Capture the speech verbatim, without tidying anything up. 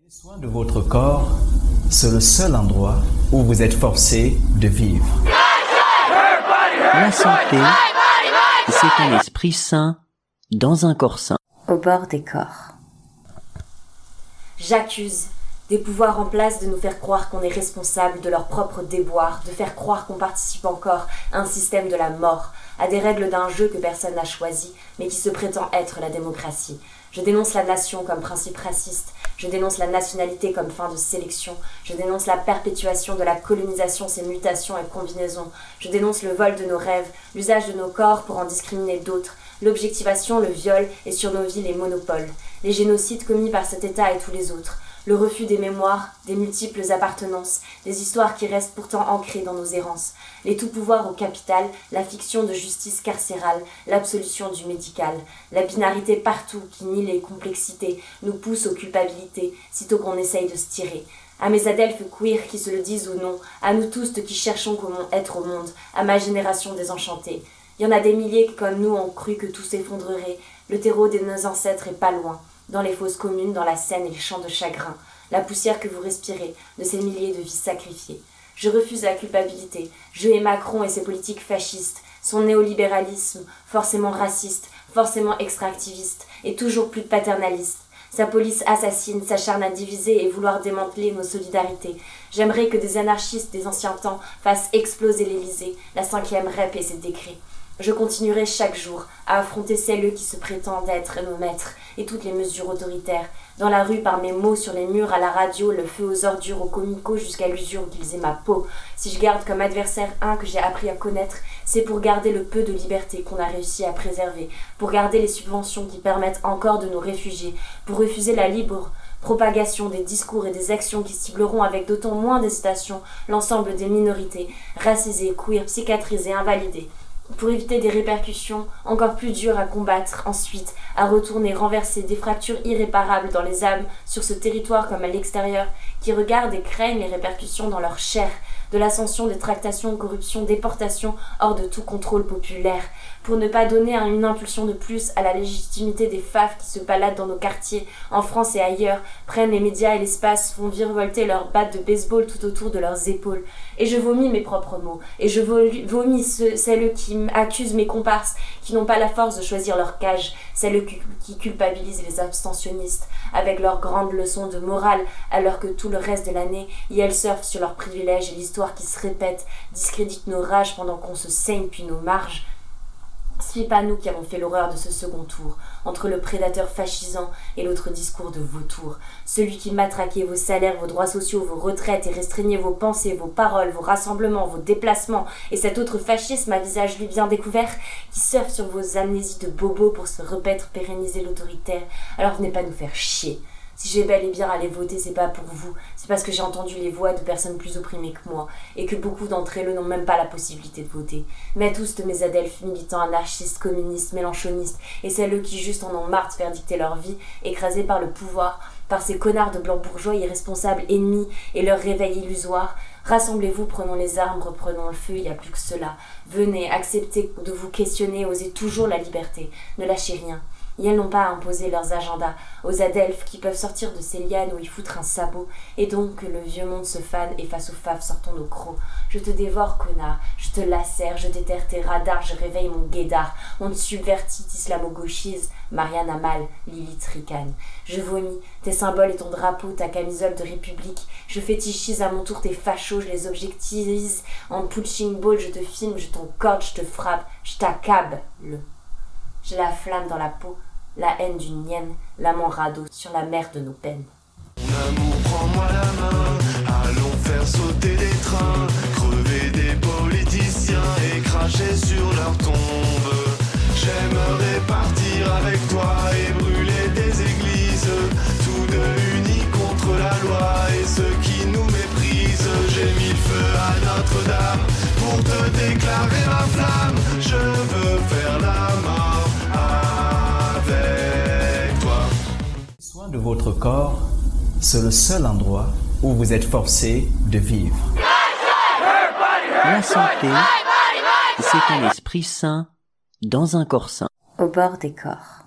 Prenez soin de votre corps, c'est le seul endroit où vous êtes forcé de vivre. La santé, c'est un esprit sain dans un corps sain. Au bord des corps. J'accuse des pouvoirs en place de nous faire croire qu'on est responsable de leurs propres déboires, de faire croire qu'on participe encore à un système de la mort, à des règles d'un jeu que personne n'a choisi, mais qui se prétend être la démocratie. Je dénonce la nation comme principe raciste, je dénonce la nationalité comme fin de sélection, je dénonce la perpétuation de la colonisation, ses mutations et combinaisons, je dénonce le vol de nos rêves, l'usage de nos corps pour en discriminer d'autres, l'objectivation, le viol et sur nos vies les monopoles, les génocides commis par cet État et tous les autres, le refus des mémoires, des multiples appartenances, des histoires qui restent pourtant ancrées dans nos errances, les tout-pouvoirs au capital, la fiction de justice carcérale, l'absolution du médical, la binarité partout qui nie les complexités, nous pousse aux culpabilités, sitôt qu'on essaye de se tirer. À mes adelphes queer qui se le disent ou non, à nous tous qui cherchons comment être au monde, à ma génération désenchantée. Il y en a des milliers qui, comme nous, ont cru que tout s'effondrerait, le terreau de nos ancêtres est pas loin. Dans les fosses communes, dans la Seine et les champs de chagrin, la poussière que vous respirez, de ces milliers de vies sacrifiées. Je refuse la culpabilité, je hais Macron et ses politiques fascistes, son néolibéralisme, forcément raciste, forcément extractiviste, et toujours plus paternaliste. Sa police assassine, s'acharne à diviser et vouloir démanteler nos solidarités. J'aimerais que des anarchistes des anciens temps fassent exploser l'Élysée, la cinquième rep et ses décrets. Je continuerai chaque jour à affronter celles qui se prétendent être nos maîtres et toutes les mesures autoritaires. Dans la rue, par mes mots, sur les murs, à la radio, le feu aux ordures, aux comicos, jusqu'à l'usure qu'ils aient ma peau. Si je garde comme adversaire un que j'ai appris à connaître, c'est pour garder le peu de liberté qu'on a réussi à préserver, pour garder les subventions qui permettent encore de nous réfugier, pour refuser la libre propagation des discours et des actions qui cibleront avec d'autant moins d'hésitation l'ensemble des minorités, racisées, queer, psychiatrisées, invalidées. Pour éviter des répercussions encore plus dures à combattre, ensuite, à retourner renverser des fractures irréparables dans les âmes sur ce territoire comme à l'extérieur, qui regardent et craignent les répercussions dans leur chair, de l'ascension des tractations, corruption, déportation hors de tout contrôle populaire, pour ne pas donner une impulsion de plus à la légitimité des F A F qui se baladent dans nos quartiers, en France et ailleurs, prennent les médias et l'espace, font virevolter leurs battes de baseball tout autour de leurs épaules. Et je vomis mes propres mots, et je vomis ceux, celles qui accusent mes comparses, qui n'ont pas la force de choisir leur cage, celles qui culpabilisent les abstentionnistes, avec leurs grandes leçons de morale, alors que tout le reste de l'année, y elles surfent sur leurs privilèges et l'histoire qui se répète, discrédite nos rages pendant qu'on se saigne puis nos marges. Ce n'est pas nous qui avons fait l'horreur de ce second tour, entre le prédateur fascisant et l'autre discours de vautour, celui qui matraquait vos salaires, vos droits sociaux, vos retraites et restreignait vos pensées, vos paroles, vos rassemblements, vos déplacements, et cet autre fascisme à visage lui bien découvert, qui surfe sur vos amnésies de bobos pour se repaître, pérenniser l'autoritaire. Alors venez pas nous faire chier. Si j'ai bel et bien allé voter, c'est pas pour vous, c'est parce que j'ai entendu les voix de personnes plus opprimées que moi, et que beaucoup d'entre elles n'ont même pas la possibilité de voter. Mais tous de mes adelphes militants anarchistes, communistes, mélanchonistes, et celles qui juste en ont marre de faire dicter leur vie, écrasées par le pouvoir, par ces connards de blancs bourgeois irresponsables ennemis et leur réveil illusoire, rassemblez-vous, prenons les armes, reprenons le feu, il n'y a plus que cela. Venez, acceptez de vous questionner, osez toujours la liberté, ne lâchez rien. Et elles n'ont pas à imposer leurs agendas aux adelphes qui peuvent sortir de ces lianes où y foutre un sabot, et donc que le vieux monde se fane et face aux faves sortons nos crocs. Je te dévore, connard, je te lacère, je déterre tes radars, je réveille mon guédard, on te subvertit, islamo-gauchise, Marianne Amal, Lilith Ricane. Je vomis tes symboles et ton drapeau, ta camisole de république, je fétichise à mon tour tes fachos, je les objectivise, en punching ball, je te filme, je t'encorde, je te frappe, je t'accable. J'ai la flamme dans la peau, la haine d'une hyène, l'amant radeau sur la mer de nos peines. Mon amour, prends-moi la main, allons faire sauter des trains, crever des politiciens et cracher sur leur tombe. J'aimerais partir avec toi et brûler des églises, tous deux unis contre la loi et ceux qui nous méprisent. J'ai mis le feu à Notre-Dame pour te déclarer ma flamme, je veux faire la mort. Soin de votre corps, c'est le seul endroit où vous êtes forcé de vivre. La santé, c'est un esprit sain dans un corps sain. Au bord des corps.